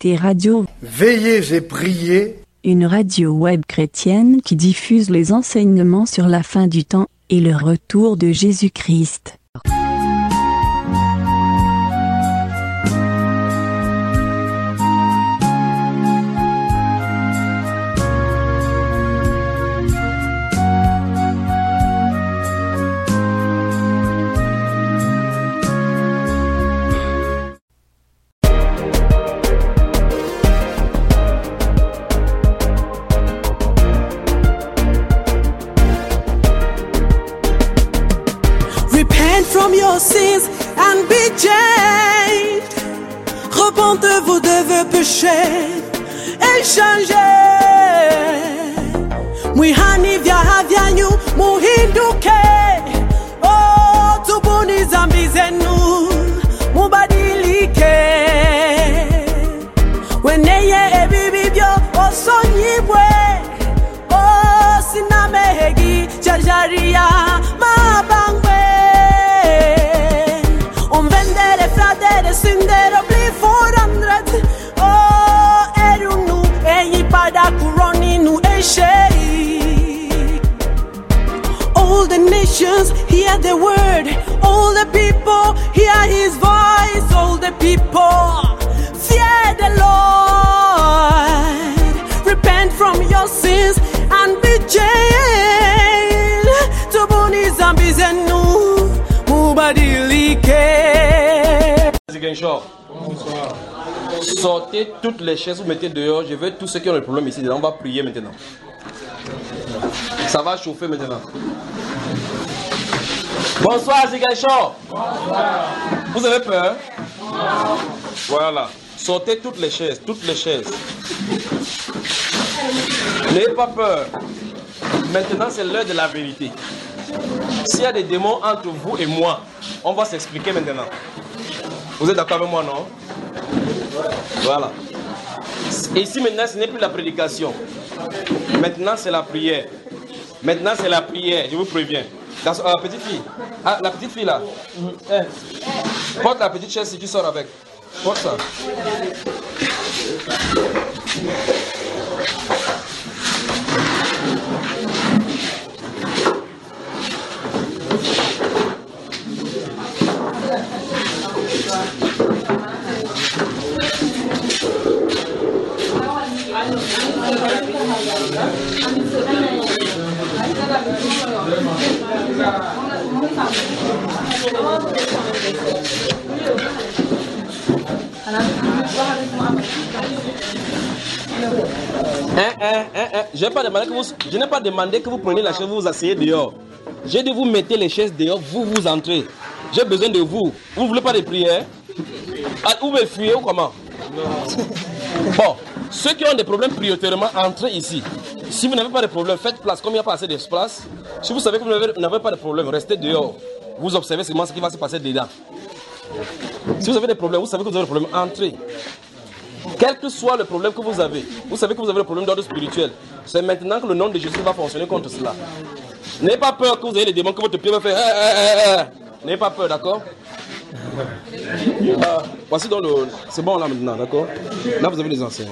écoutez Radio Veillez et priez, une radio web chrétienne qui diffuse les enseignements sur la fin du temps et le retour de Jésus-Christ. From your sins and be changed. Repentez-vous de vos péchés et changez. Mwihani vyanyu muhinduke. Oh, tubuni zambi zenu mubadilike. Weneye ebibibyo osonyibwe. Oh, sinamehegi jarjaria mabangwe. Synder och blir förandrat. Är du nu ej pada kuroni nu ej tjej. All the nations hear the word. All the people hear his voice. All the people fear the Lord. Repent from your sins and be changed. Tubuni zambi zenu mubadilike. Bonsoir. Sortez toutes les chaises, vous mettez dehors. Je veux tous ceux qui ont des problèmes ici. On va prier maintenant. Ça va chauffer maintenant. Bonsoir, Zigaïcho. Bonsoir. Vous avez peur? Non. Voilà. Sortez toutes les chaises, toutes les chaises. N'ayez pas peur. Maintenant, c'est l'heure de la vérité. S'il y a des démons entre vous et moi, on va s'expliquer maintenant. Vous êtes d'accord avec moi, non? Voilà. Et ici, maintenant, ce n'est plus la prédication. Maintenant, c'est la prière. Maintenant, c'est la prière, je vous préviens. La petite fille. Ah, la petite fille, là. Porte la petite chaise si tu sors avec. Porte ça. Je n'ai pas demandé que vous preniez la chaise, vous vous asseyez dehors. J'ai dit vous mettez les chaises dehors, vous entrez. J'ai besoin de vous. Vous ne voulez pas de prière? Vous me fuyez ou comment? Bon, ceux qui ont des problèmes prioritairement, entrez ici. Si vous n'avez pas de problème, faites place. Comme il n'y a pas assez d'espace, si vous savez que vous n'avez pas de problème, restez dehors. Vous observez seulement ce qui va se passer dedans. Si vous avez des problèmes, vous savez que vous avez des problèmes, entrez. Quel que soit le problème que vous savez que vous avez le problème d'ordre spirituel. C'est maintenant que le nom de Jésus va fonctionner contre cela. N'ayez pas peur que vous ayez des démons que votre pied va faire. N'ayez pas peur, d'accord? Voici dans le... C'est bon là maintenant, d'accord? Là vous avez les enseignants.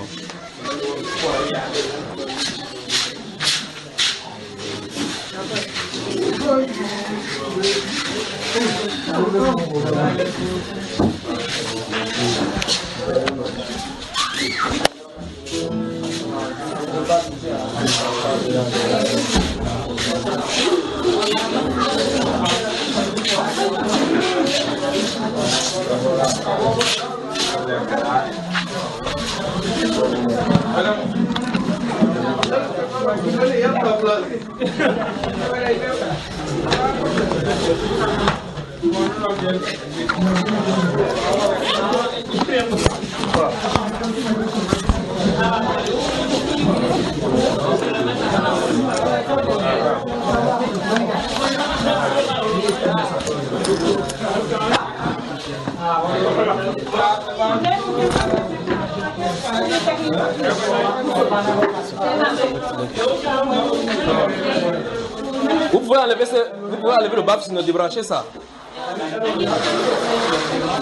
Vous pouvez enlever le baffe, sinon débrancher ça.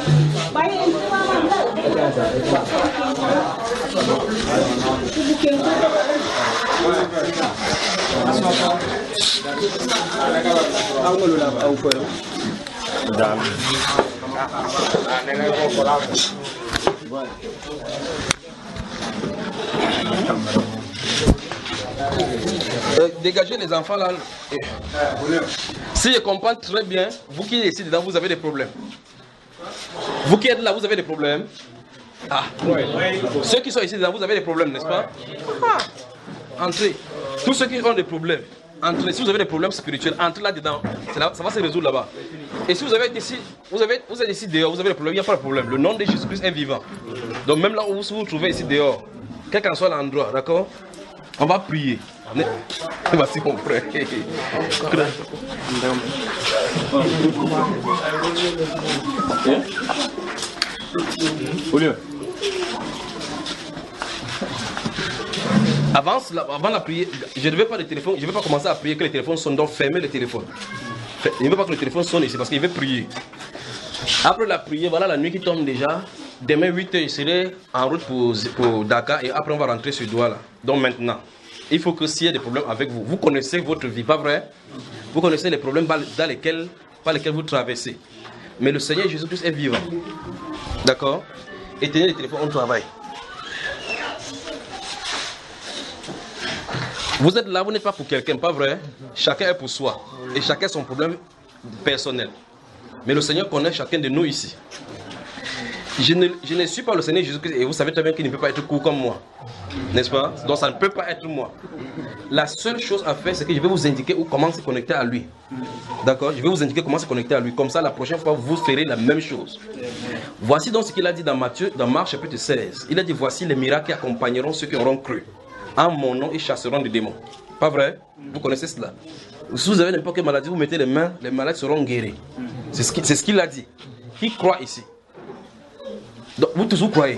Dégagez les enfants là. Si je comprends très bien, vous qui êtes ici dedans, vous avez des problèmes. Vous qui êtes là, vous avez des problèmes. Ah, ceux qui sont ici dedans, vous avez des problèmes, n'est-ce pas? Ah. Entrez. Tous ceux qui ont des problèmes, entrez. Si vous avez des problèmes spirituels, entrez là-dedans. Ça va se résoudre là-bas. Et si vous êtes ici, vous êtes ici dehors, vous avez des problèmes, il n'y a pas de problème. Le nom de Jésus-Christ est vivant. Donc même là où vous vous trouvez ici dehors, quel qu'en soit l'endroit, d'accord? On va prier. Voici mon frère. Au lieu. Avant la prière, je ne vais pas le téléphone, je ne vais pas commencer à prier que les téléphones sonnent, donc fermez le téléphone. Je ne veux pas que le téléphone sonne ici parce qu'il veut prier. Après la prière, voilà la nuit qui tombe déjà. Demain 8h, je serai en route pour Dakar et après on va rentrer sur Douala. Donc maintenant, il faut que s'il y a des problèmes avec vous, vous connaissez votre vie, pas vrai? Vous connaissez les problèmes par lesquels vous traversez. Mais le Seigneur Jésus-Christ est vivant. D'accord? Et tenez le téléphone, on travaille. Vous êtes là, vous n'êtes pas pour quelqu'un, pas vrai? Chacun est pour soi. Et chacun a son problème personnel. Mais le Seigneur connaît chacun de nous ici. Je ne suis pas le Seigneur Jésus-Christ et vous savez très bien qu'il ne peut pas être court comme moi. N'est-ce pas? Donc ça ne peut pas être moi. La seule chose à faire, c'est que je vais vous indiquer comment se connecter à lui. D'accord? Je vais vous indiquer comment se connecter à lui. Comme ça, la prochaine fois, vous ferez la même chose. Voici donc ce qu'il a dit dans Marc chapitre 16. Il a dit, voici les miracles qui accompagneront ceux qui auront cru. En mon nom, ils chasseront des démons. Pas vrai? Vous connaissez cela? Si vous avez n'importe quelle maladie, vous mettez les mains, les malades seront guéris. C'est ce qu'il a dit. Qui croit ici? Donc, vous tous vous croyez?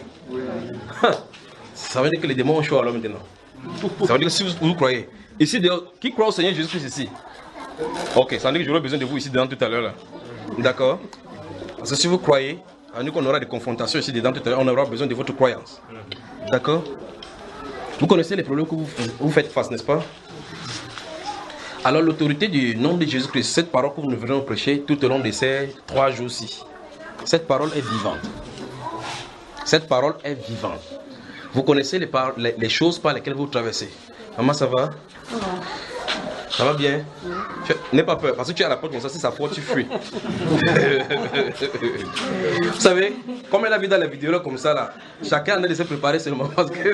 Ça veut dire que les démons ont chaud alors maintenant. Ça veut dire que si vous croyez. Ici, qui croit au Seigneur Jésus-Christ ici? Ok, ça veut dire que j'aurai besoin de vous ici dedans tout à l'heure. D'accord? Parce que si vous croyez, à nous qu'on aura des confrontations ici dedans tout à l'heure, on aura besoin de votre croyance. D'accord? Vous connaissez les problèmes que vous faites face, n'est-ce pas? Alors l'autorité du nom de Jésus-Christ, cette parole que nous venons prêcher tout au long de ces 3 jours-ci, cette parole est vivante. Cette parole est vivante. Vous connaissez les choses par lesquelles vous traversez. Maman, ça va? Ça va bien? N'aie pas peur, parce que tu es à la porte comme ça, si ça faute, tu fuis. Vous savez, comme elle a vu dans la vidéo là, comme ça, là, chacun en a de se préparer seulement parce que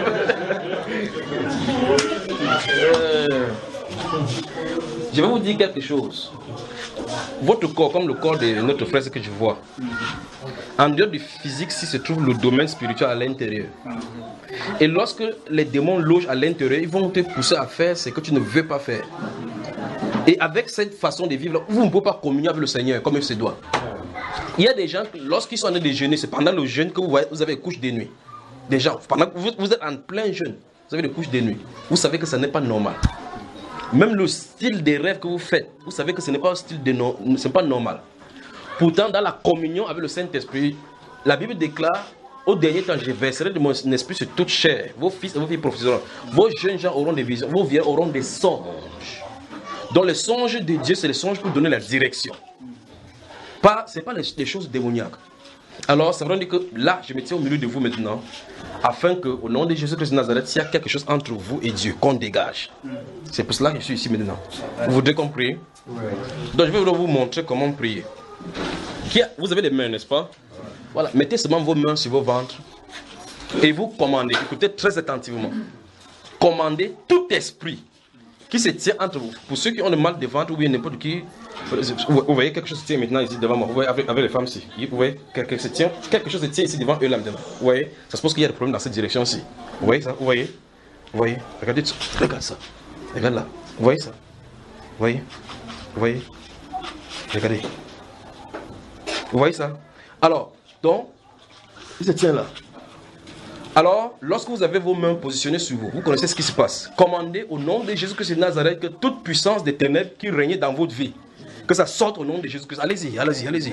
je vais vous dire quelque chose. Votre corps, comme le corps de notre frère, ce que je vois, en dehors du physique, si se trouve le domaine spirituel à l'intérieur. Et lorsque les démons logent à l'intérieur, ils vont te pousser à faire ce que tu ne veux pas faire. Et avec cette façon de vivre, vous ne pouvez pas communier avec le Seigneur comme il se doit. Il y a des gens, lorsqu'ils sont en train de jeûner, c'est pendant le jeûne que vous voyez, vous avez des couches de nuit. Des gens, pendant que vous êtes en plein jeûne, vous avez des couches de nuit. Vous savez que ça n'est pas normal. Même le style des rêves que vous faites, vous savez que ce n'est pas un style c'est pas normal. Pourtant, dans la communion avec le Saint-Esprit, la Bible déclare, au dernier temps, je verserai de mon esprit sur toute chair. Vos fils et vos filles prophétiseront. Vos jeunes gens auront des visions. Vos vieux auront des songes. Donc les songes de Dieu, c'est les songes pour donner la direction. Ce n'est pas des choses démoniaques. Alors, ça veut dire que là, je me tiens au milieu de vous maintenant, afin que, au nom de Jésus-Christ de Nazareth, s'il y a quelque chose entre vous et Dieu, qu'on dégage. C'est pour cela que je suis ici maintenant. Vous voudrez qu'on prie? Donc, je vais vous montrer comment prier. Vous avez les mains, n'est-ce pas? Voilà, mettez seulement vos mains sur vos ventres et vous commandez. Écoutez très attentivement. Commandez tout esprit qui se tient entre vous. Pour ceux qui ont le mal de ventre ou bien n'importe qui, vous voyez quelque chose se tient maintenant ici devant moi. Vous voyez avec les femmes ici. Vous voyez quelque chose se tient ici devant eux là devant. Vous voyez, ça se pose qu'il y a des problèmes dans cette direction-ci. Vous voyez ça? Vous voyez? Vous voyez? Regardez ça. Regarde ça. Regarde là. Vous voyez ça? Vous voyez? Vous voyez? Regardez. Vous voyez ça? Alors, donc, il se tient là. Alors, lorsque vous avez vos mains positionnées sur vous, vous connaissez ce qui se passe. Commandez au nom de Jésus-Christ de Nazareth que toute puissance des ténèbres qui régnait dans votre vie, Que ça sorte au nom de Jésus-Christ. Allez-y, allez-y, allez-y.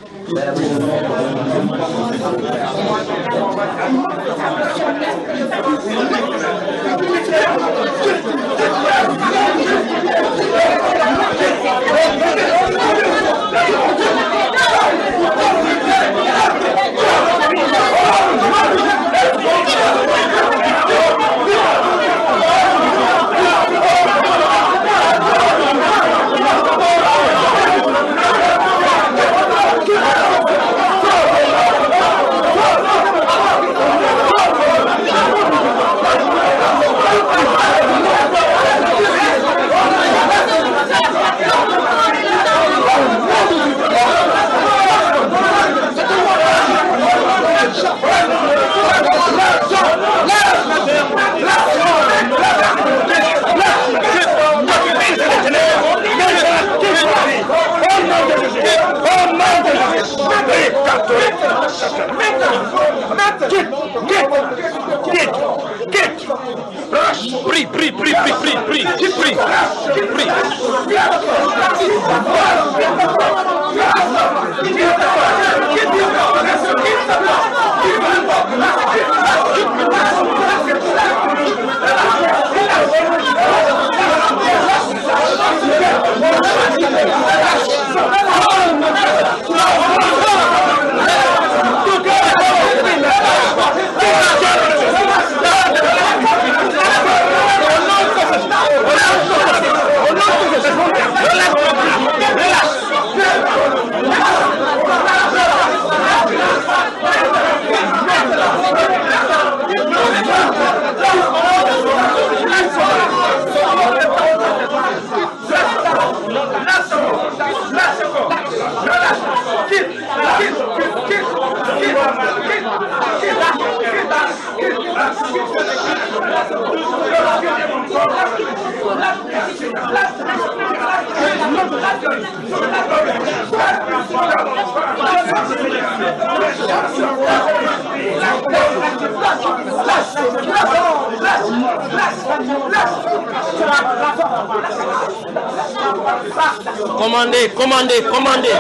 Commandez.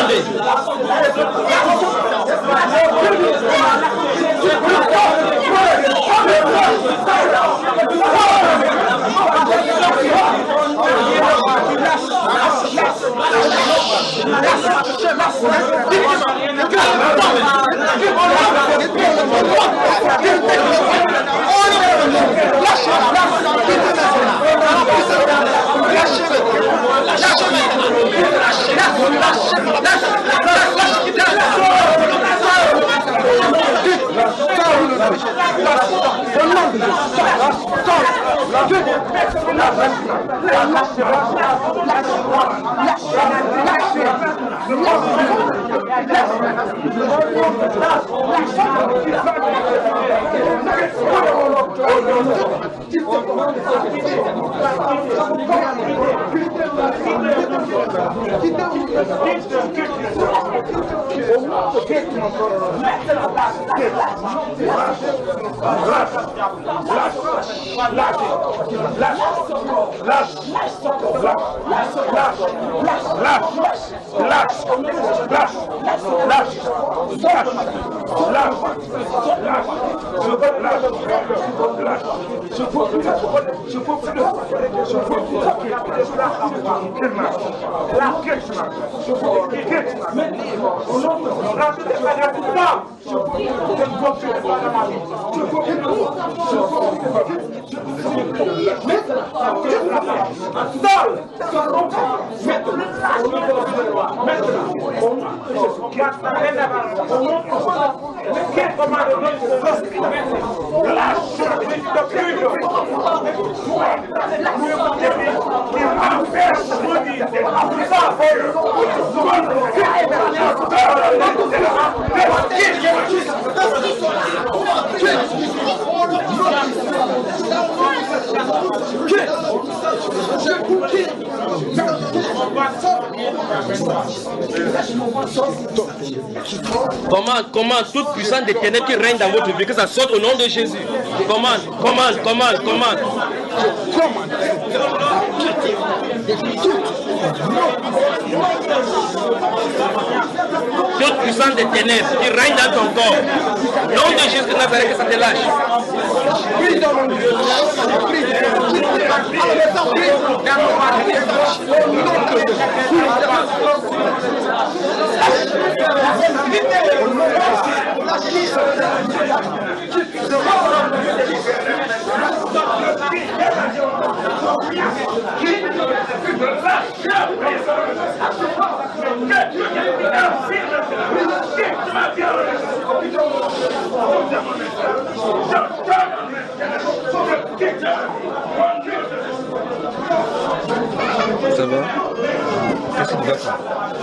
Commande toute puissance des ténèbres qui règne dans votre vie, que ça sorte au nom de Jésus. Commande. Toute puissance des ténèbres qui règne dans ton corps. Nom de Jésus de Nazareth, que ça te lâche. Ça va? Qu'est-ce que tu vas faire?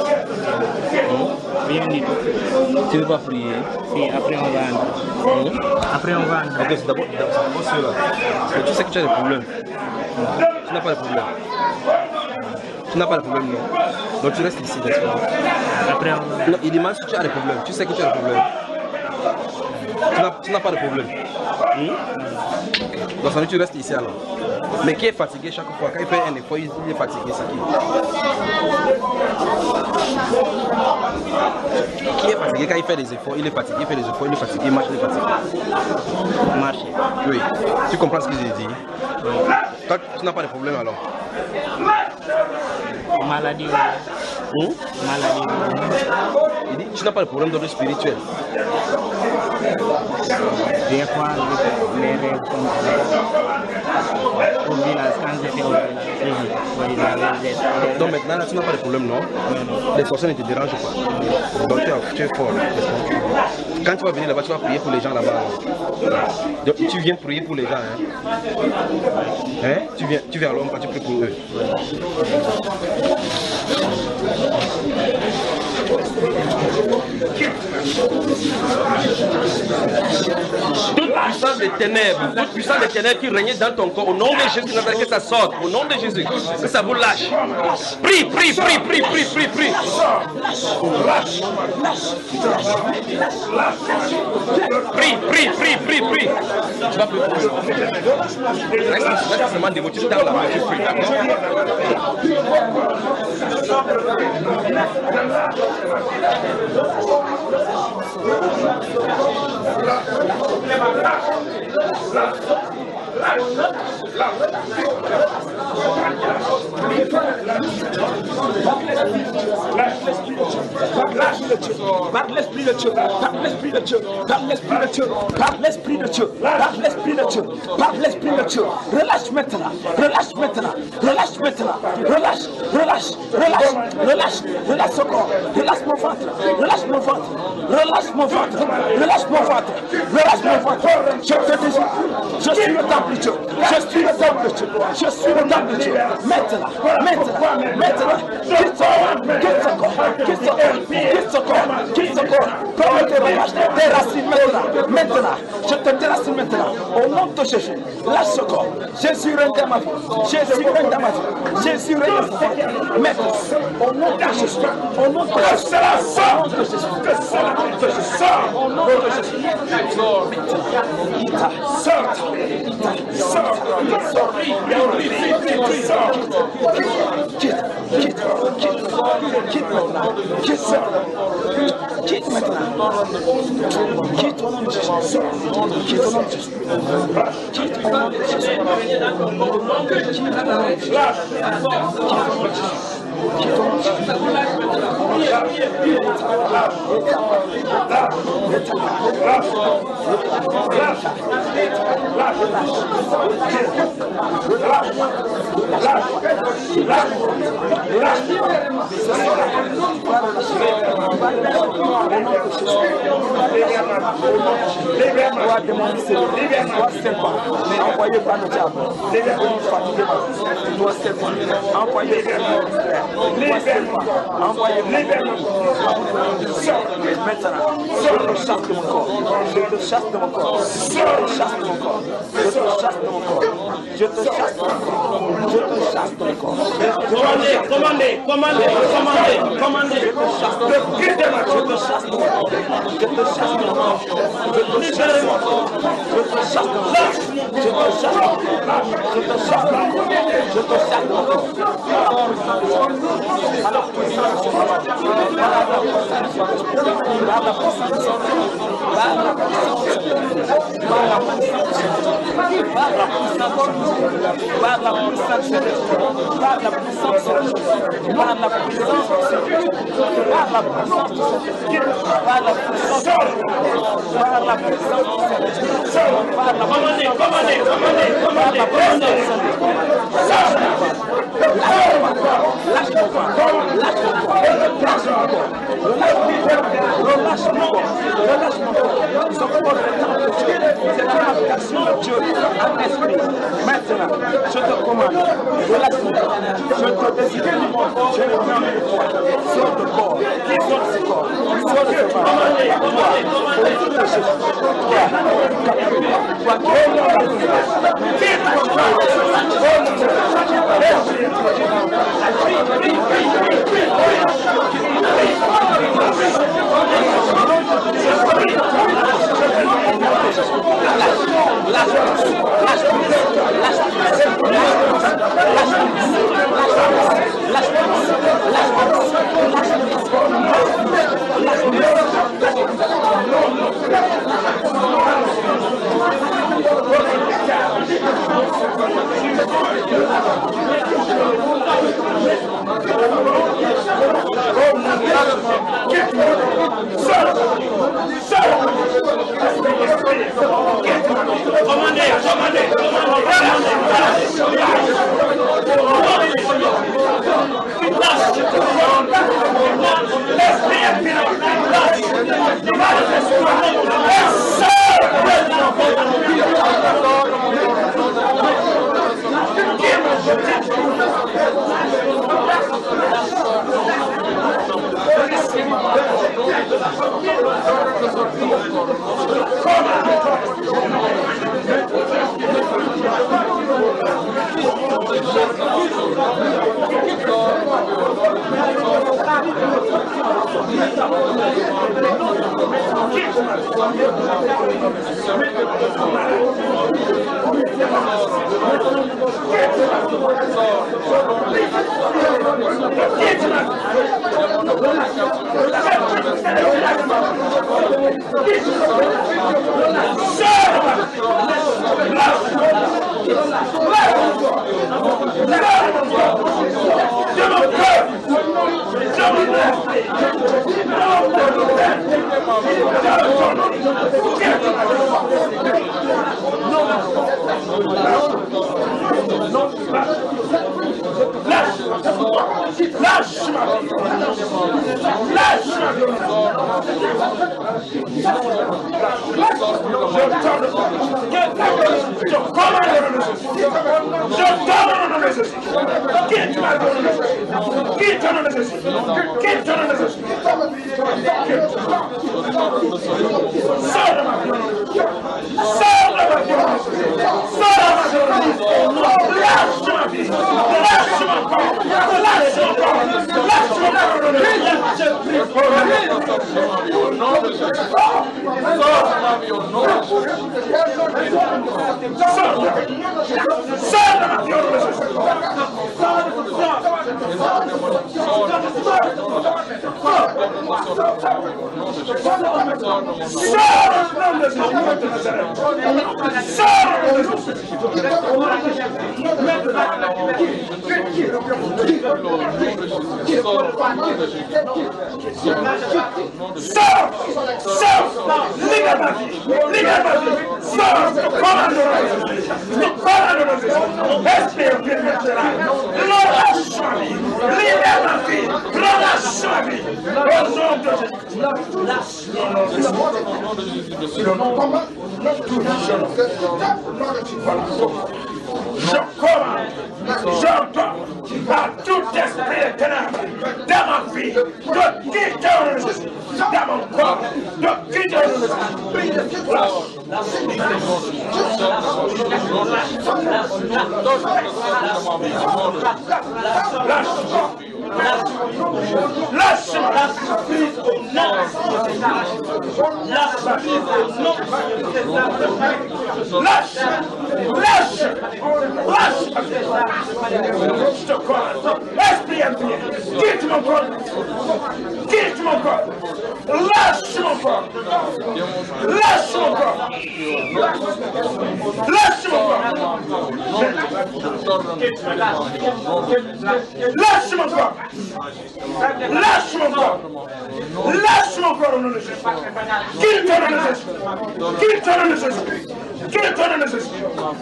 Rien du tout. Tu ne veux pas prier? Si, après on va entrer. Après on va entrer. Ok, c'est d'abord ceux-là. Mais tu sais que tu as des problèmes. Tu n'as pas de problème. Tu n'as pas de problème, non? Donc tu restes ici, n'est-ce pas? Après on va. Non, il demande si tu as des problèmes. Tu sais que tu as des problèmes. Tu n'as pas de problème. Donc ça veut dire que tu restes ici alors. Mais qui est fatigué chaque fois? Quand il fait un effort, il est fatigué, c'est qui? Qui est fatigué quand il fait des efforts? Il est fatigué, il fait des efforts, il est fatigué, il marche, il est fatigué. Marcher. Oui. Tu comprends ce que j'ai dit? Toi, tu n'as pas de problème alors? Maladie. Maladie. Il dit, tu n'as pas de problème d'ordre spirituel. Des fois, les rêves comme ça. Au village, quand j'étais au village. Donc maintenant, là, tu n'as pas de problème, non? Les forces ne te dérangent pas. Donc tu es fort. Quand tu vas venir là-bas, tu vas prier pour les gens là-bas. Donc tu viens prier pour les gens. Hein? Tu viens à l'homme quand tu pries pour eux. Toute puissance des ténèbres qui régnait dans ton corps, au nom de Jésus, que ça sorte, au nom de Jésus, que ça vous lâche. Prie, prie, prie, prie, prie, prie, prie. Prie, prie, prie, prie, prie. Tu vas prier pour eux. Reste seulement des mots, tu tapes la main, tu pries, d'accord? Par l'esprit de Dieu, par l'esprit de Dieu, par l'esprit de Dieu, par l'esprit de Dieu, par l'esprit de Dieu, par l'esprit de Dieu. Relâche maintenant, relâche maintenant, relâche maintenant, relâche, relâche, relâche, relâche, relâche ce corps, relâche mon ventre, relâche mon ventre, relâche mon ventre, relâche mon ventre, relâche mon ventre. Je te dis, je suis le temple de Dieu, je suis le temple de Dieu, je suis le temple de Dieu. Maintenant, maintenant, maintenant, quitte ce corps, quitte ce corps, quitte ce corps, quitte ce corps, quitte ce corps. Comme te relâche, déracine maintenant, maintenant, je te déracine maintenant, au nom de Jésus, lâche ce corps. Jésus règne dans ma vie, Jésus règne dans ma vie, Jésus règne dans ma vie. Maintenant, au nom de Jésus, au nom de Jésus, au nom de Jésus, au nom de Jésus, quitte maintenant, quitte au nom de Jésus, quitte au nom de Jésus, quitte au nom de Jésus, envoyé par le diable, envoyé maintenant, je te chasse de mon corps, je te chasse de mon corps, je te chasse de mon corps, je te chasse de mon corps, je te chasse de mon corps, je te chasse de mon corps. Commandez, commandez, commandez, commandez, commandez, je te chasse de mon corps, je te chasse de mon corps, je te chasse de mon corps, Je te chasse. Je te chasse. Je te chasse. Je te chasse. Je te chasse. Alors, maintenant, je te commande, relâche-moi, je te décide, je le mets en toi, sors de corps, qui sort ce corps, sors de ce corps, Esprit impie, quitte mon corps. Quitte mon corps. Lâche mon corps. Lâche mon corps. Lâche mon corps. Lâche mon corps. Lâche mon corps. Lâche mon corps au nom de Jésus. Quitte ton nom de Jésus. Quitte ton nom de Jésus. Quitte ton nom de Jésus.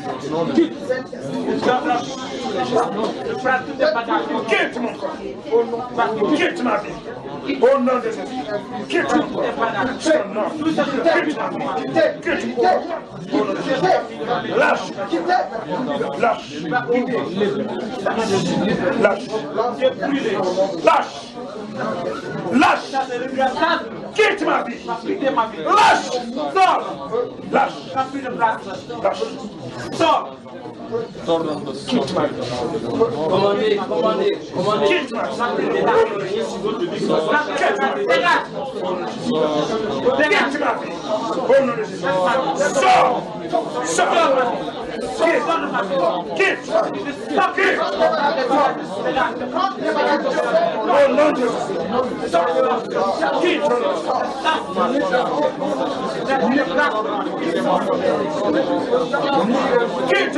Quitte mon corps. Quitte ma vie. Au nom de Jésus. Quitte mon corps. Quitte ma vie. Quitte mon corps. Au nom de Jésus. Lâche. Lâche. Lâche. Lâche. Lâche. Quitte ma vie. Lâche. Sors. Lâche. Lâche. Sors. Quitte ma vie. Commandez. Quitte ma vie. Quitte ma vie. Au nom de Jésus. Sors. Sors. Quitte. Quitte. Au nom de Jésus. Quitte. Quitte.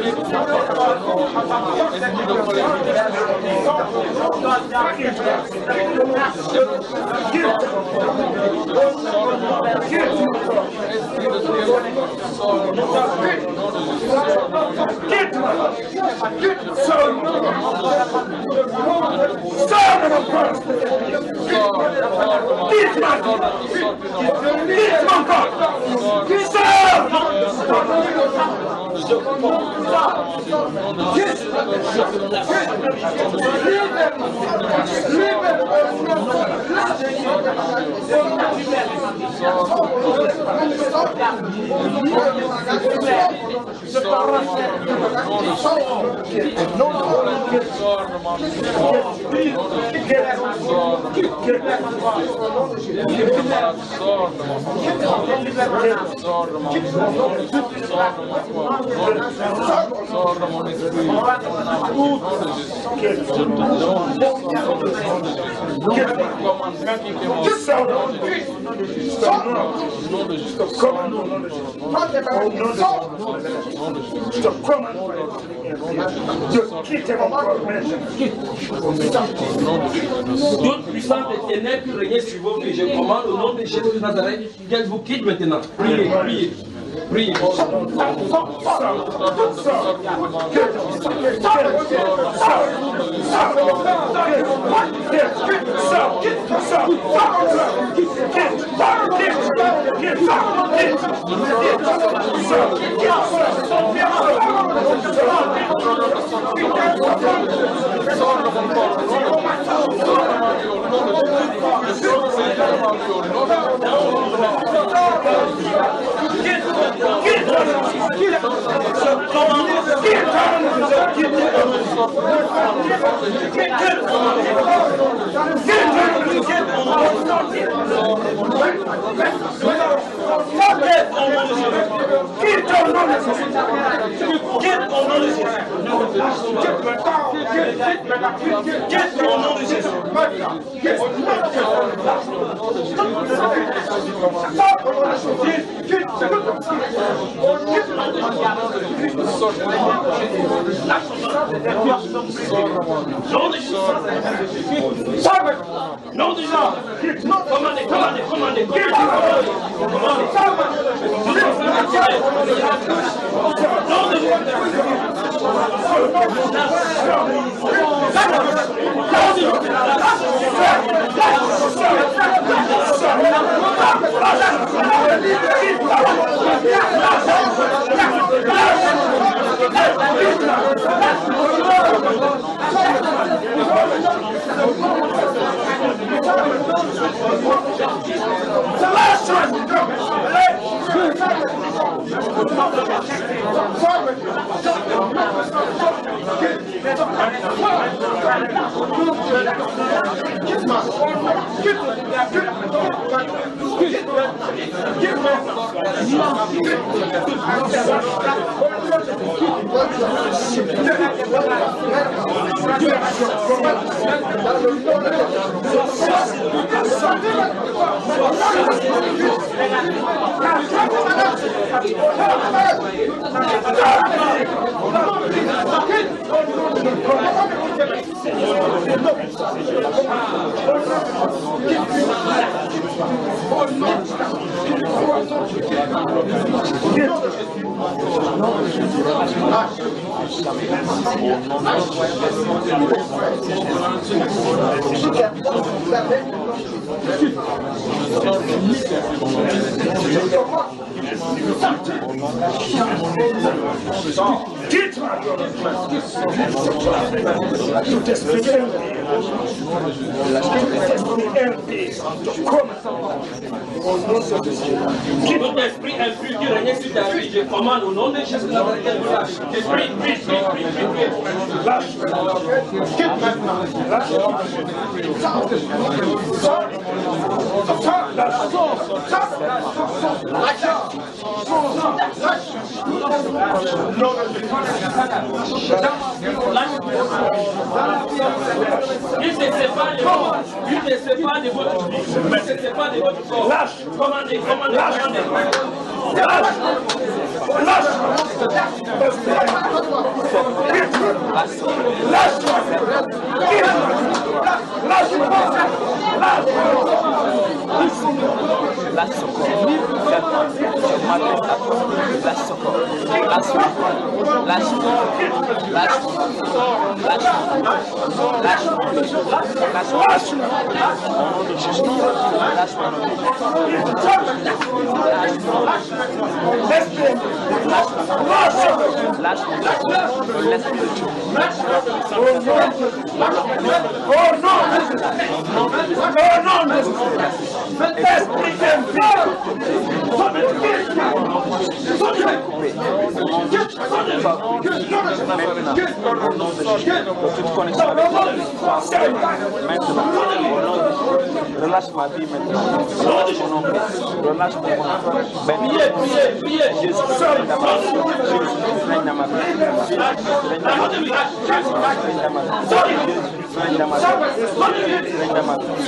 Toute puissance des ténèbres qui régnait sur vos vies, je commande au nom de Jésus de Nazareth qu'elle vous quitte maintenant. Priez, priez. Priez. Non du genre. Commandez. Votre esprit impur qui règne sur ta vie, je commande au nom de Jésus la vérité. Esprit, lâche. Quitte maintenant. Lâche. Il se sépare de vous. Il se sépare de votre vie. Il se sépare de votre corps. Lâche. Commandez. Lâche. Relâche ma vie maintenant. Relâche mon nom. Relâche mon nom. Priez. Jésus règne dans ma vie. Jésus règne dans ma vie. Jésus règne dans ma vie. Jésus règne dans ma vie. Jésus règne dans ma vie. Jésus règne dans ma vie.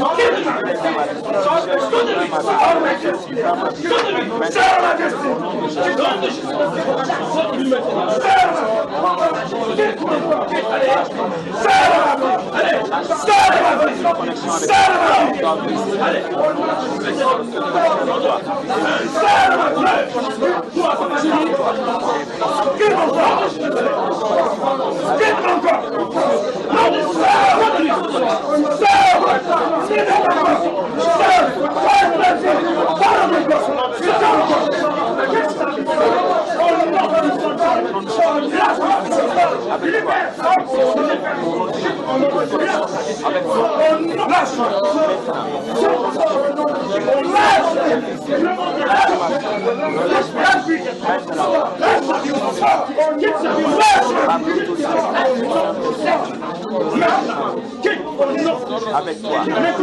Avec toi,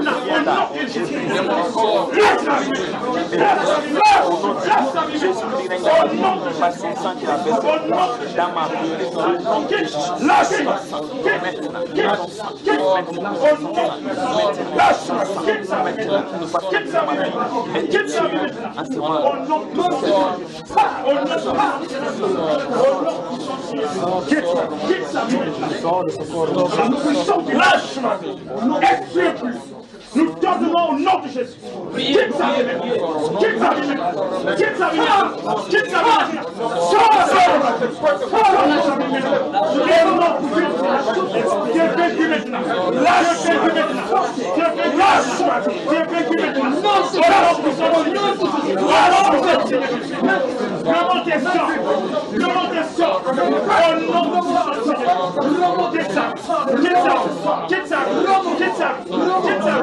Jésus règne par son sang qui a versé dans ma vie. Nous t'ordonnons au nom de Jésus. Quitte sa vie. Quitte sa vie. Quitte sa vie. Quitte sa vie. Tu es vaincu maintenant. Lâche. Tu es vaincu maintenant. Tu es vaincu. Lâche. Tu es vaincu maintenant. Remontez ça. Remontez ça. Au nom de Jésus. Remontez ça. Quitte ça. Quitte ça. Quitte ça. Quitte ça.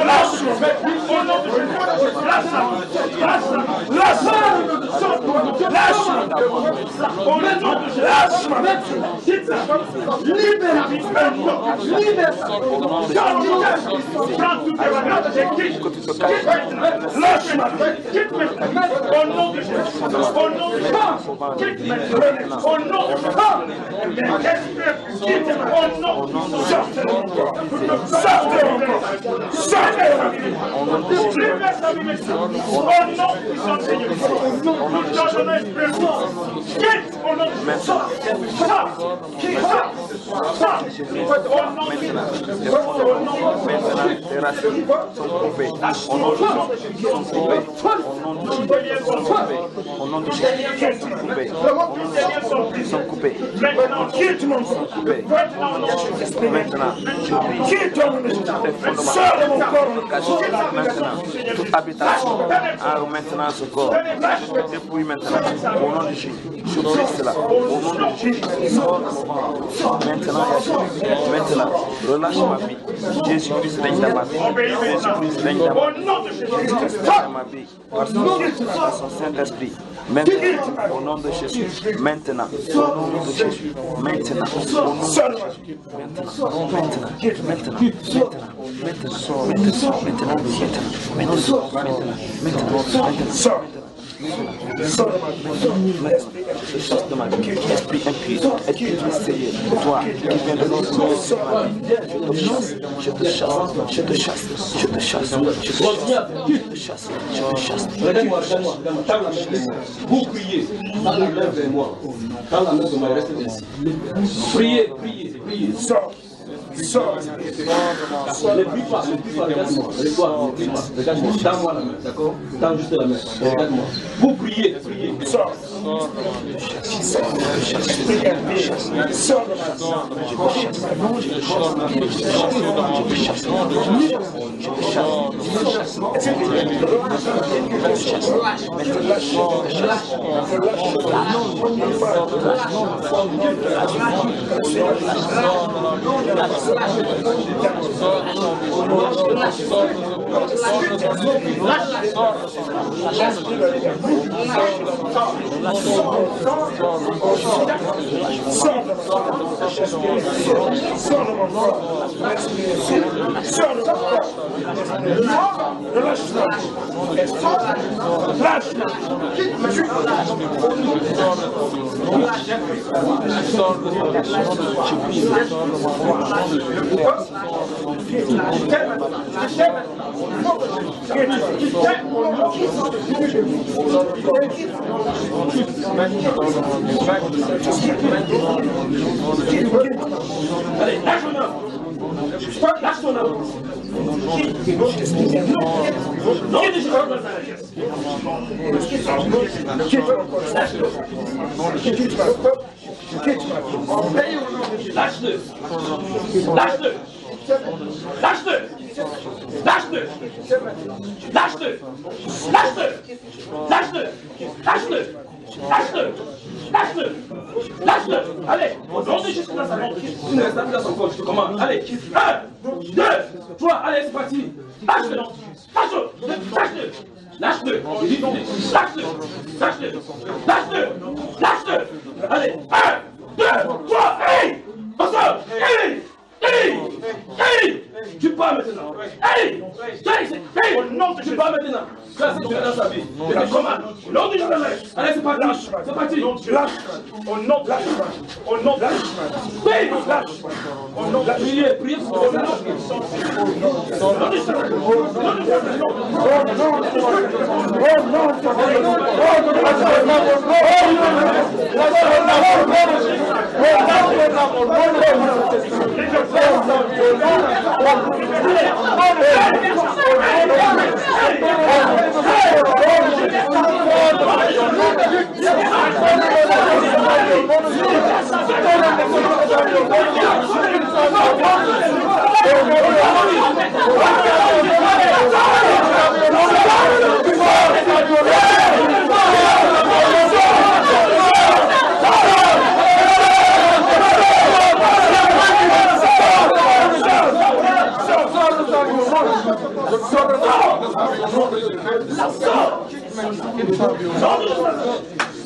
Lâche toute habitation maintenant ce corps. Depuis maintenant, au nom de Jésus, je brise là. Au nom de Jésus, maintenant, relâche ma vie. Jésus-Christ règne dans ma vie. Jésus-Christ règne dans ma vie. Par son Saint-Esprit. Maintenant, au nom de Jésus. Maintenant, au nom de Jésus. Maintenant, au nom de Jésus. Chasse de ma vie, esprit impur, esprit Seigneur, toi qui viens de l'autre monde, je te chasse. Vous priez, dans la main vers moi, dans la main de moi, restez ici. Priez. Sors. Ne prie pas, regarde-moi. Regarde-moi, donne-moi la main, d'accord? Donne juste la main, regarde-moi. Vous priez. Sors. Allez, lâche ton âme. Lâche-le. Allez, au nom de Jésus dans sa main. Tu ne restes pas dans son corps, je te commande. Allez, 1, 2, 3, allez, c'est parti. Lâche-le. Lâche-le. Allez, 1, 2, 3, hey! Ensemble! Hey! Tu pars maintenant. Hey! Tu pars maintenant. Ça, c'est Dieu dans sa vie. Je te commande. Au nom de Jésus. Allez, c'est parti. Lâche. Au nom de Jésus. Priez.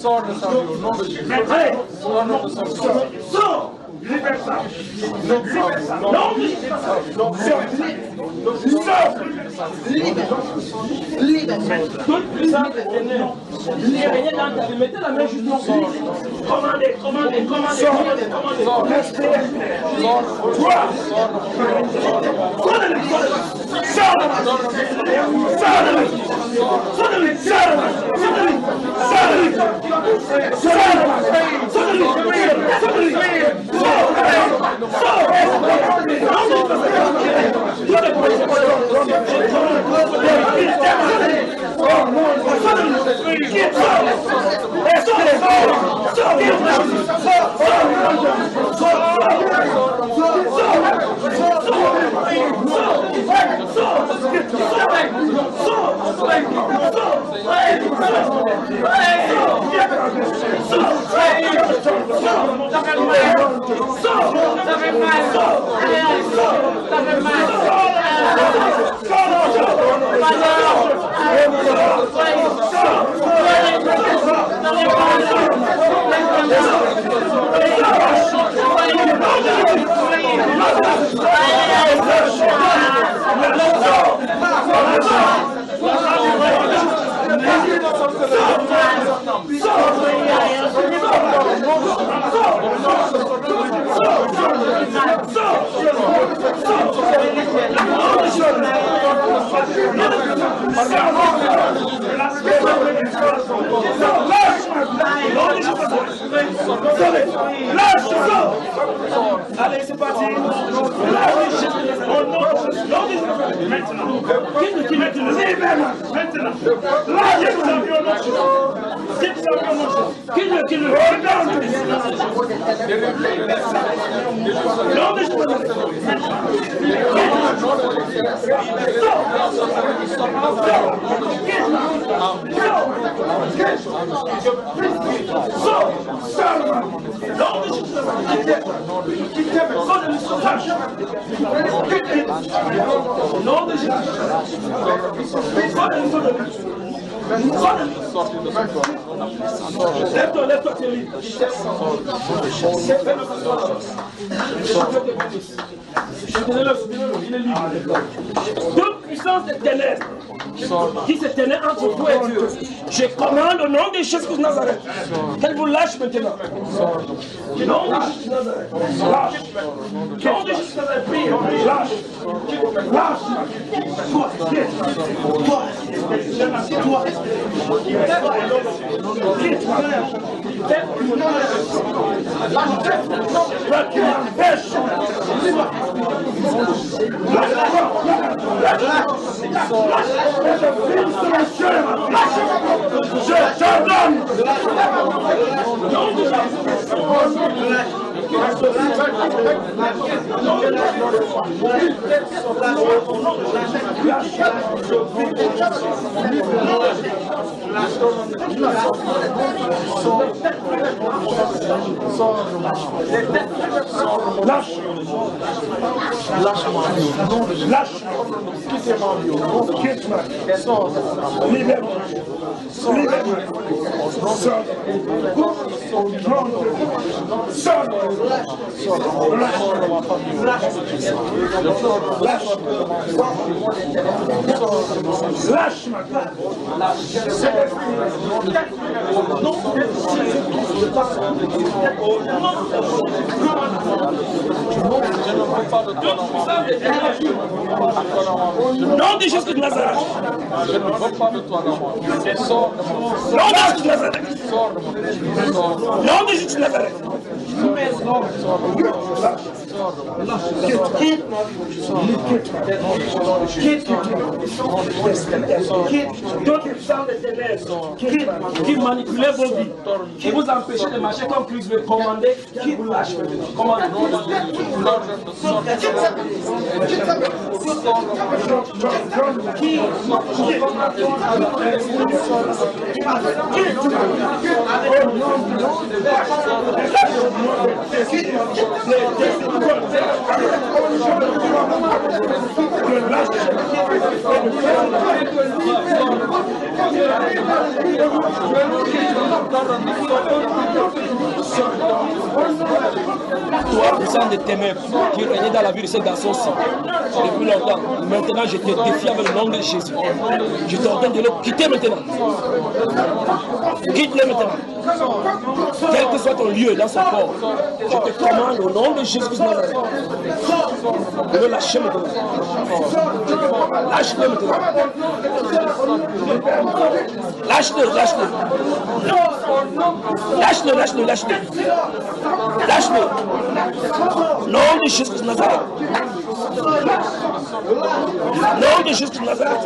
Sors de sa vie au nom de Jésus. Allez, Au nom de son sang. sors. Libère ça. Libère ça. Non, toute puissance des ténèbres. Mettez la main juste dans son. Commandez. Allez, c'est parti. Maintenant. Lève-toi, tu es libre. Il est libre. Toute puissance des ténèbres qui se tenait entre toi et Dieu, je commande au nom de Jésus de Nazareth qu'elle vous lâche maintenant. Au nom de Jésus de Nazareth, lâche. Au nom de Jésus de Nazareth, prie, lâche. Lâche. Lâche-moi. Lâche. Quittez-moi. Quitte-moi. Libère-moi. Libère-moi. Sors. Sors. Lâche. Nom de Jésus de Nazareth. Je ne veux pas de toi dans moi. Sors de moi. Nom de Jésus de Nazareth. Sors de moi. Nom de Jésus de Nazareth. D'autres puissants des ténèbres qui manipulaient vos vies, qui vous empêchaient de marcher comme Christ veut commander, qui vous lâche. Commandez. Toi, puissant des ténèbres, qui régnait dans la vie de ce garçon-ci depuis longtemps, maintenant je te défie avec le nom de Jésus. Je t'ordonne de le quitter maintenant. Quitte-le maintenant. Quel que soit ton lieu dans son corps, je te commande au nom de Jésus de Nazareth de le lâcher maintenant. Lâche-le maintenant. Lâche-le, lâche-le. Lâche-le, lâche-le, lâche-le. Lâche-le. Nom de Jésus de Nazareth. Nom de Jésus de Nazareth.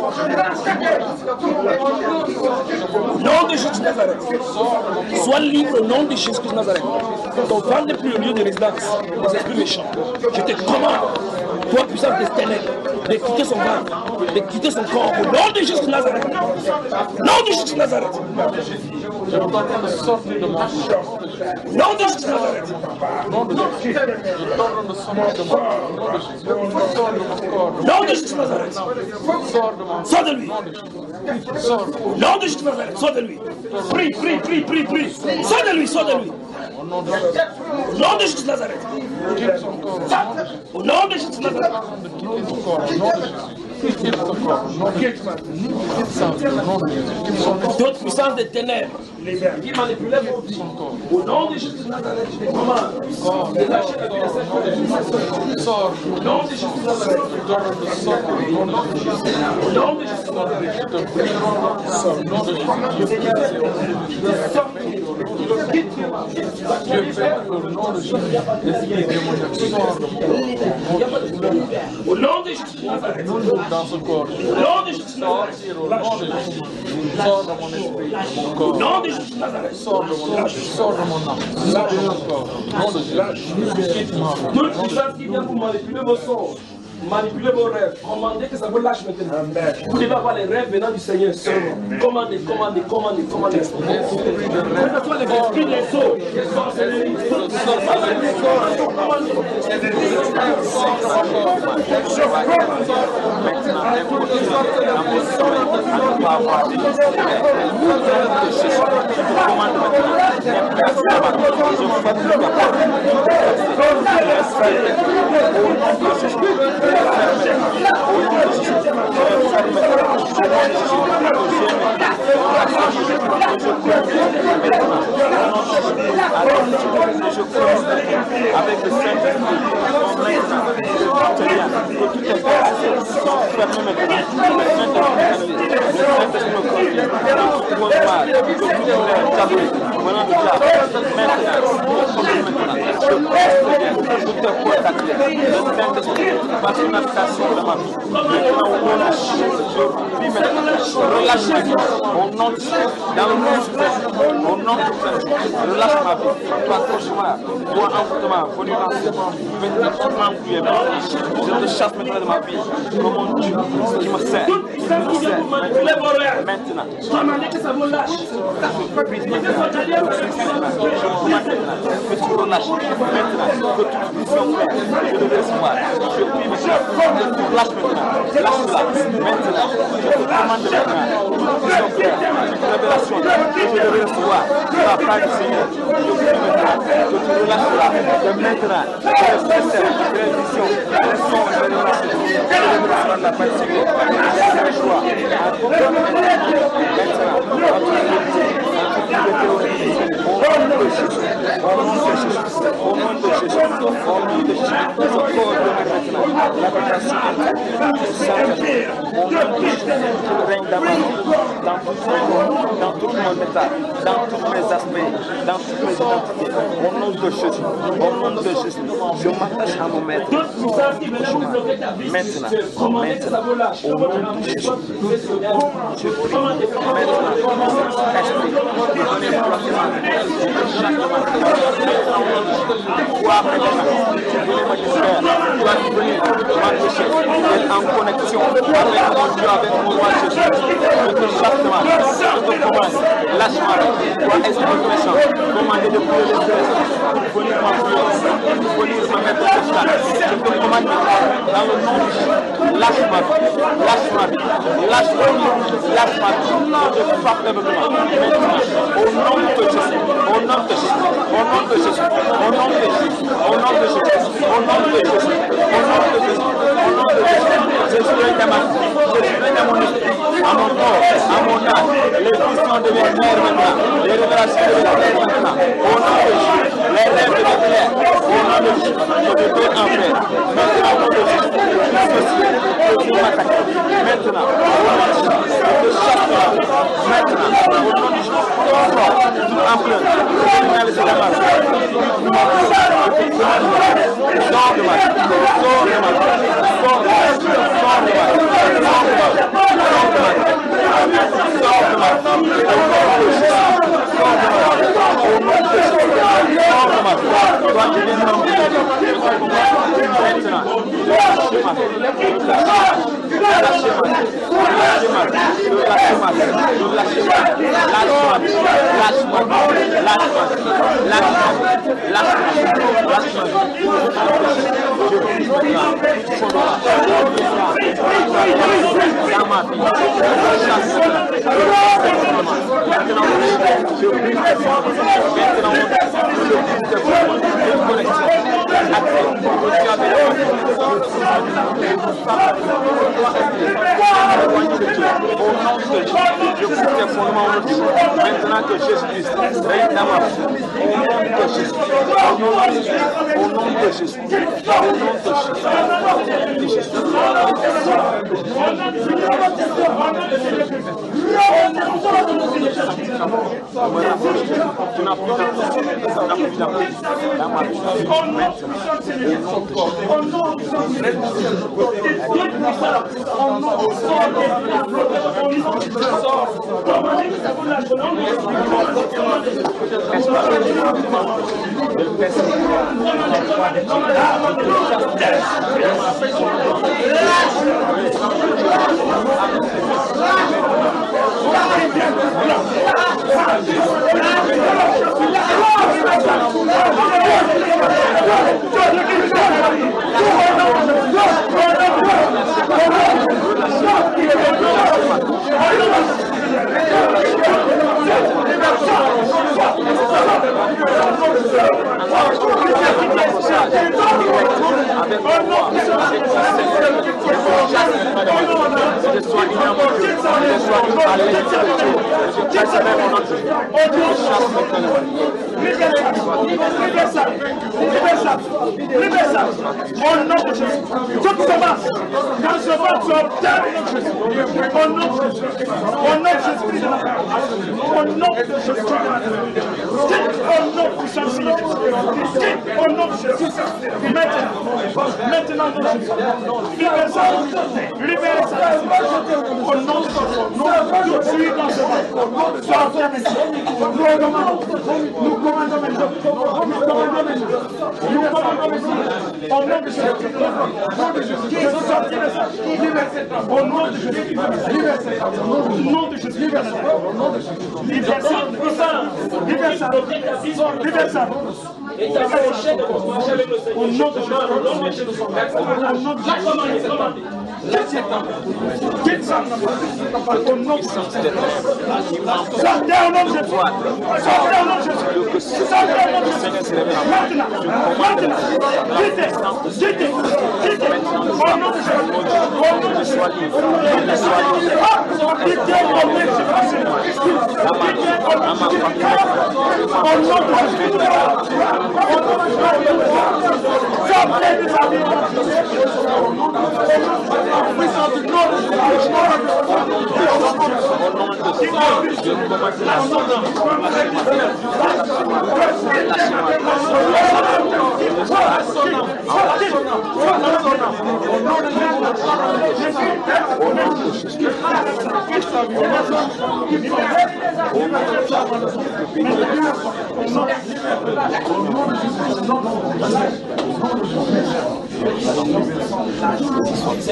Nom de Jésus de Nazareth. Sois libre au nom de Jésus de Nazareth. Ton ventre n'est plus le lieu de résidence des esprits méchants. Je te commande, toi puissance des ténèbres, de quitter son ventre, de quitter son corps au nom de Jésus de Nazareth. Nom de Jésus de Nazareth. Je t'ordonne de sortir de mon corps. Nom de Jésus de Nazareth. Nom de Jésus. Je t'ordonne de sortir de mon corps. Nom de Jésus de Nazareth. Sors de lui. Nom de Jésus de Nazareth. Sors de lui. Prie, prie, prie, prie, prie. Sors de lui, sors de lui. Au nom de Jésus de Nazareth. Au nom de Jésus de Nazareth. Toute puissance des ténèbres qui manipulait mon vie, au nom de Jésus de Nazareth, je te commande de lâcher la vie de cette personne. Au nom de Jésus de Nazareth. Au nom de Jésus de Nazareth. Au nom de Jésus de Nazareth. Dans ce corps. Au nom de Jésus de Nazareth. Sors de mon esprit, mon corps. Au nom de Jésus de Nazareth. Sors de mon âme, sors de mon âme. Sors de mon corps. Nom de Jésus. Toute puissance qui vient pour manipuler vos sorts, manipuler vos rêves, commandez que ça vous lâche maintenant. Vous devez avoir les rêves venant du Seigneur seulement. Commandez, commandez, commandez, commandez. Que ce soit les esprits des eaux, les sorcelleries, avec le Saint-Esprit, au nom de Jésus, dans le nom de Jésus, au nom de Jésus, relâche ma vie, toi cauchemar, toi envoûtement, venu enseignement, je te chasse maintenant de ma vie, comme mon Dieu, qui me sert, maintenant, que ça vous lâche. je prie maintenant, que tu relâches, maintenant, que toute vision claire, je le recevoir, je prie maintenant, lâche maintenant, lâche-la, maintenant, je te commande maintenant, toute vision claire, révélation, je le recevoir, de la part du Seigneur, je prie maintenant, que tu relâches-la, que maintenant, que les visions, les sons, les révélations, je le recevoir de la part du Seigneur, je le choix, dans tout mon état, dans tous mes aspects, dans toutes mes identités, au nom de Jésus, je m'attache à mon maître. Maintenant, au nom de Jésus, je prie en connexion avec mon Dieu, avec mon roi Jésus. Je te chasse, je te commande, lâche-moi, toi esprit méchant, commandez de prier les frères pour venir m'enfouir, pour venir me mettre au stade. Je te commande dans le nom de Jésus, lâche-moi, ma vie. Lâche ma vie. Lâche ma vie. Je frappe aveuglement. Au nom de Jésus. Au nom de Jésus. Au nom de Jésus. Au nom de Jésus. Au nom de Jésus. Au nom de Jésus. Au nom de Jésus. Au nom de Jésus. Jésus règne dans ma vie. Jésus règne dans mon esprit. À mon corps. À mon âme. Les visions deviennent claires maintenant. Les révélations deviennent claires maintenant. Au nom de Jésus. Les rêves deviennent clairs. Au nom de Jésus. Je deviens en paix. Maintenant, au nom de Jésus. Je m'attaque. Maintenant, au nom de Jésus. Je chasse là. Maintenant, au nom de Jésus. En plein. Je la masse. Sors de ma vie. Sors de ma vie. Sors de ma vie. Sors de ma vie. Sors de ma vie. Au nom de Jésus. Sors de ma vie. Toi qui viens de maintenant, lâchez ma vie. Lâchez ma vie. Lâchez ma vie. Lâchez ma vie. Lâchez ma vie. Lâche ma vie. Lâche ma vie. Lâche ma vie. Lâche ma vie. Lâche ma vie. Je brise maintenant. Dans ma vie. Je chasse. Maintenant, je brise tes formes. Maintenant, je brise tes formes. Je connexion. Je coupe tes fondements au Dieu. Maintenant que Jésus-Christ règne dans ma vie. Au nom de Jésus. Au nom de Jésus. Au nom de Jésus. Au nom de Jésus. Tu n'as plus dans ma vie.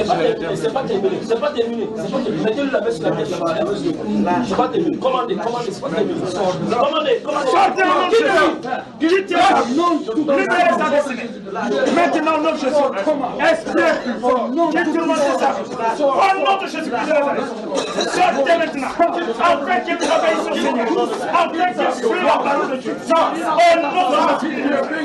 C'est pas terminé, c'est pas terminé, c'est pas terminé. Mettez-le la main sur la tête là-bas. C'est pas terminé. Commandez, c'est pas terminé. Commandez. Sortez au nom de Jésus. Quittez ça. Libérez sa destinée. Maintenant, au nom de Jésus. Esprit, quitte tout le monde de ça. Au nom de Jésus. Sortez maintenant. Afin qu'il vous obéisse au Seigneur. Afin qu'il suive la parole de Dieu. Au nom de Jésus.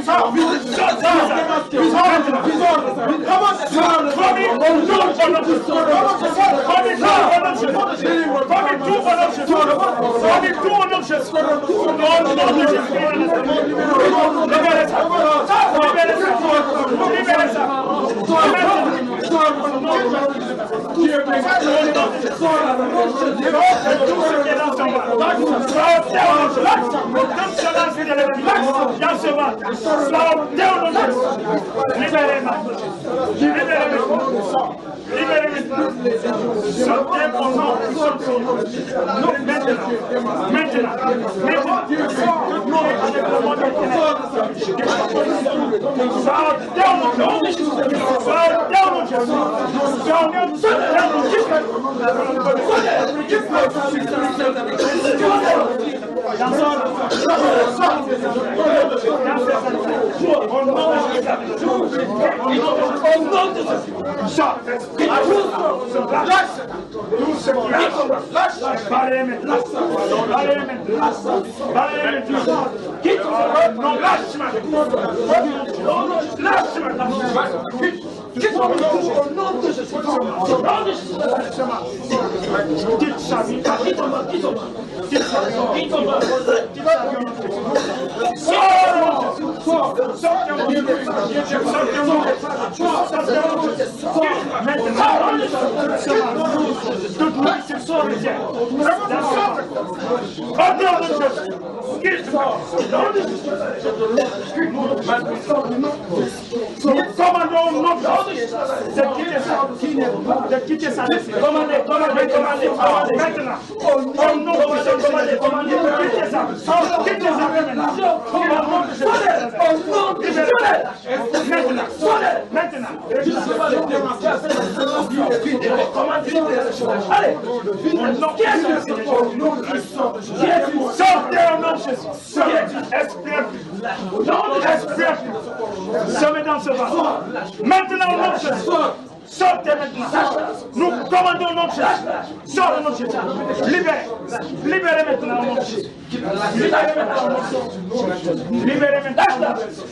Sortez maintenant. Nous commandons notre Jésus. Sortez notre Jésus. Libérez. Libérez maintenant notre Jésus. Libérez maintenant notre Jésus. Libérez maintenant.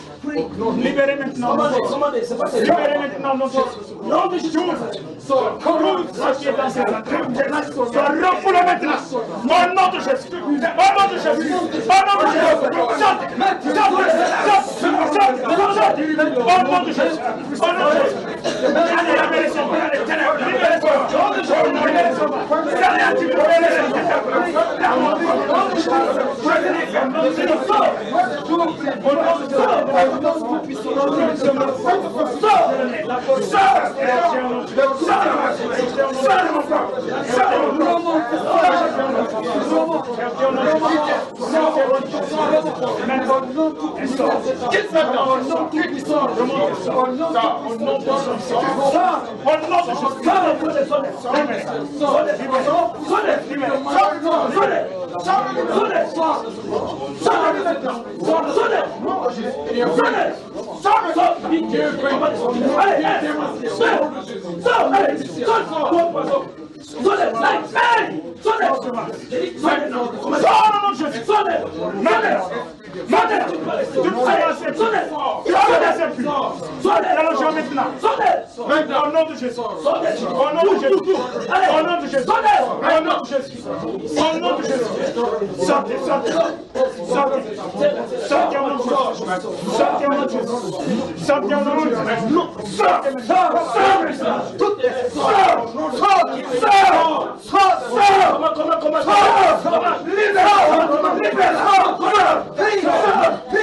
Libérez maintenant. Libérez maintenant notre Jésus. Nom de Jésus. Tout ce qui est dans cette soit refoulé maintenant. Au nom de Jésus. Au nom de Jésus. Au nom de Jésus. Sortez. Au nom de Jésus. Au nom de Jésus. Allez, libérez son corps. Libérez son corps. Libérez son corps. Allez, libérez son au nom de Jésus. Au nom de Jésus. Au nom de Jésus. Au nom de Jésus. Au nom de Jésus. Sortez, sortez. Sortez. Sortez au nom de Jésus. Sortez au nom de Jésus. Sortez au nom de Jésus. Sortez. Sortez.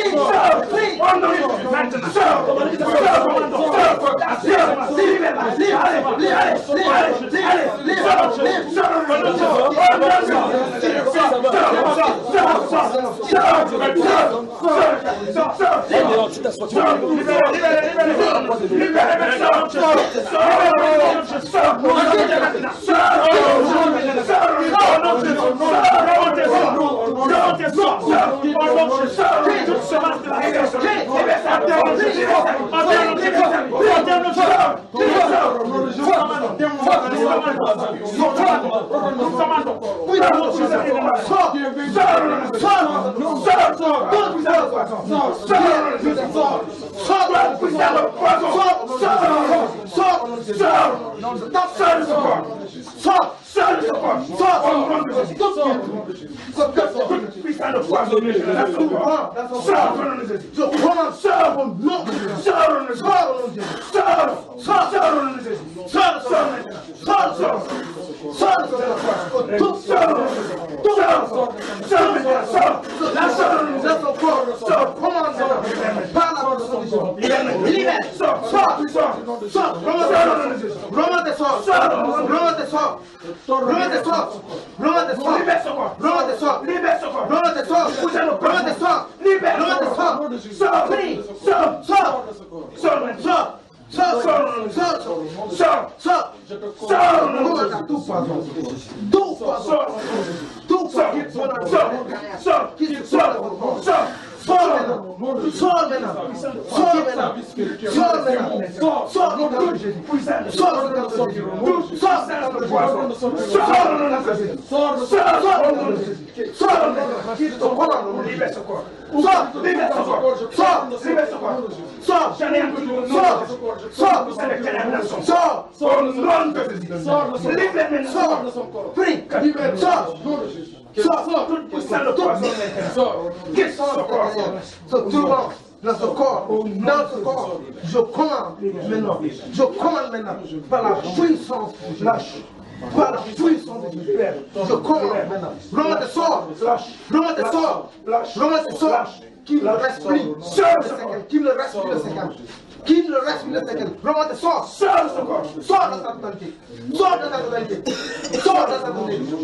Je commande maintenant par la puissance par la puissance du Père. Je commande maintenant. Vraiment tes sorts. Vraiment tes sorts. Vraiment tes sorts. Qui ne reste plus le séquel. Qui ne reste plus le séquel. Qui ne reste plus le séquel. Vraiment tes sorts. Sors de ce corps. Sors de sa totalité. Sors de sa totalité. Sors de sa totalité.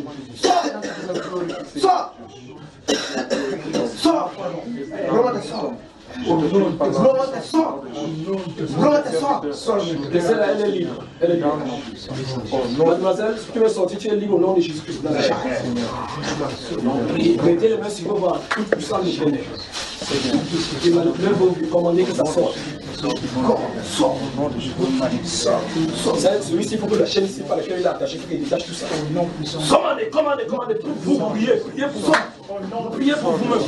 Sors. Sors. Vraiment tes sorts. Elle est libre. Elle est libre. Mademoiselle, si tu veux sortir, tu es libre au nom de Jésus-Christ. Mettez les mains sur vos bras. Tout puissant de Genève. Et maintenant, vous commandez que ça sorte. Celui-ci, il faut que la chaîne ici par laquelle il est attaché, il faut qu'il détache tout ça. Commandez. Vous priez pour ça. Priez pour vous-même.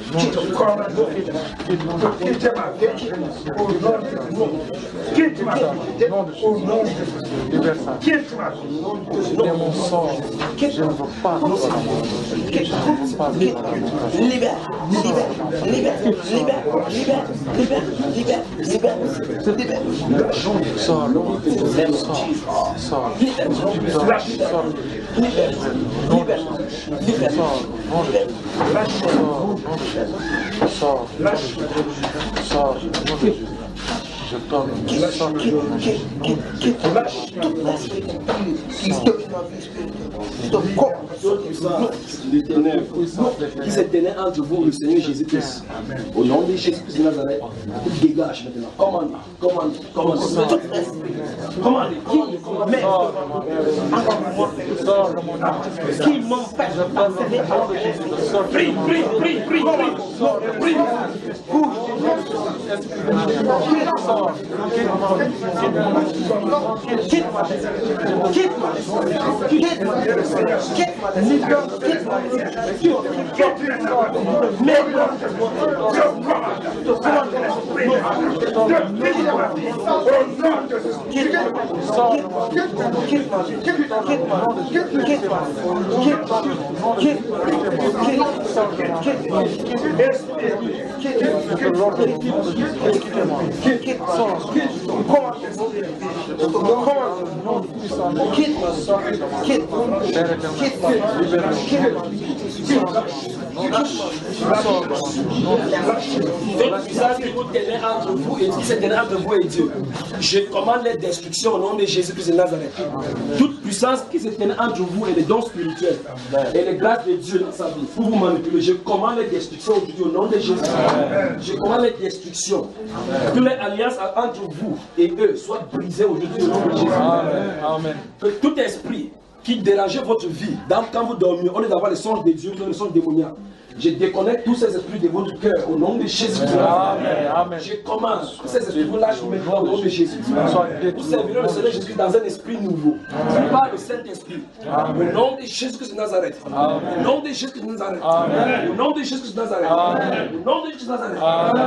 quitte ma vie, au nom de Jésus. Quitte ma vie, au nom de Jésus. Quitte ma vie, de mon sort. Je ne veux pas de ça. Libère, libère, libère, libère, libère, libère, libère, libère, libère. Sors, sors, je t'en qui se tenait entre vous, le Seigneur Jésus-Christ. Au nom de Jésus-Christ de Nazareth, dégage maintenant. Commande. Qui m'empêche d'accéder à prie. Je commande les destructions au nom de Jésus-Christ de Nazareth. Toute puissance qui se tenait entre vous et les dons spirituels et les grâces de Dieu dans sa vie pour vous manipuler, je commande les destructions aujourd'hui au nom de Jésus. Je commande les destructions. Que les alliances entre vous et eux soient brisées aujourd'hui au nom de Jésus. Amen. Que tout esprit qui dérangeait votre vie, quand vous dormiez, au lieu d'avoir les songes de Dieu, vous avez les songes démoniaques. Je déconnecte tous ces esprits de votre cœur au nom de Jésus. Amen. Je commande que ces esprits vous lâchent maintenant au nom de Jésus. Vous servirez le Seigneur Jésus dans un esprit nouveau. Par le Saint-Esprit. Au nom de Jésus-Christ de Nazareth. Au nom de Jésus-Christ de Nazareth. Au nom de Jésus-Christ de Nazareth. Au nom de Jésus de Nazareth.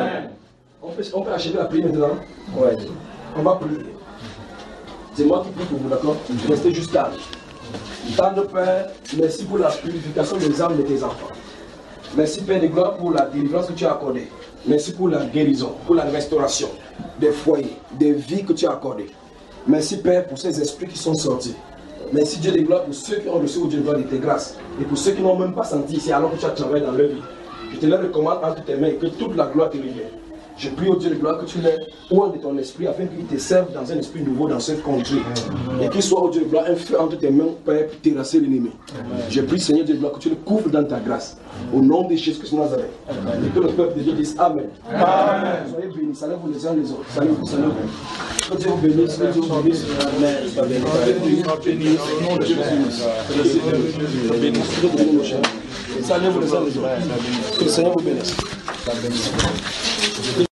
On peut achever la prière maintenant. Ouais. On va prier. C'est moi qui prie pour vous, d'accord? Restez juste calme. Tendre Père, merci pour la purification des âmes de tes enfants. Merci Père de gloire pour la délivrance que tu as accordée. Merci pour la guérison, pour la restauration des foyers, des vies que tu as accordées. Merci Père pour ces esprits qui sont sortis. Merci Dieu de gloire pour ceux qui ont reçu au Dieu de gloire de tes grâces. Et pour ceux qui n'ont même pas senti ici alors que tu as travaillé dans leur vie. Je te les recommande entre tes mains et que toute la gloire te revienne. Je prie au Dieu de gloire que tu les ouvres de ton esprit afin qu'il te serve dans un esprit nouveau dans cette contrée. Et qu'il soit au Dieu de gloire un feu entre tes mains, Père, pour terrasser l'ennemi. Je prie, Seigneur Dieu de gloire, que tu le couvres dans ta grâce. Au nom de Jésus-Christ de Nazareth. Et que le peuple de Dieu dise Amen. Amen. Soyez bénis, saluez-vous les uns les autres. Saluez-vous, saluez-vous. Que Dieu vous bénisse, que Dieu vous bénisse. Amen. Saluez-vous les uns les autres. Que le Seigneur vous bénisse.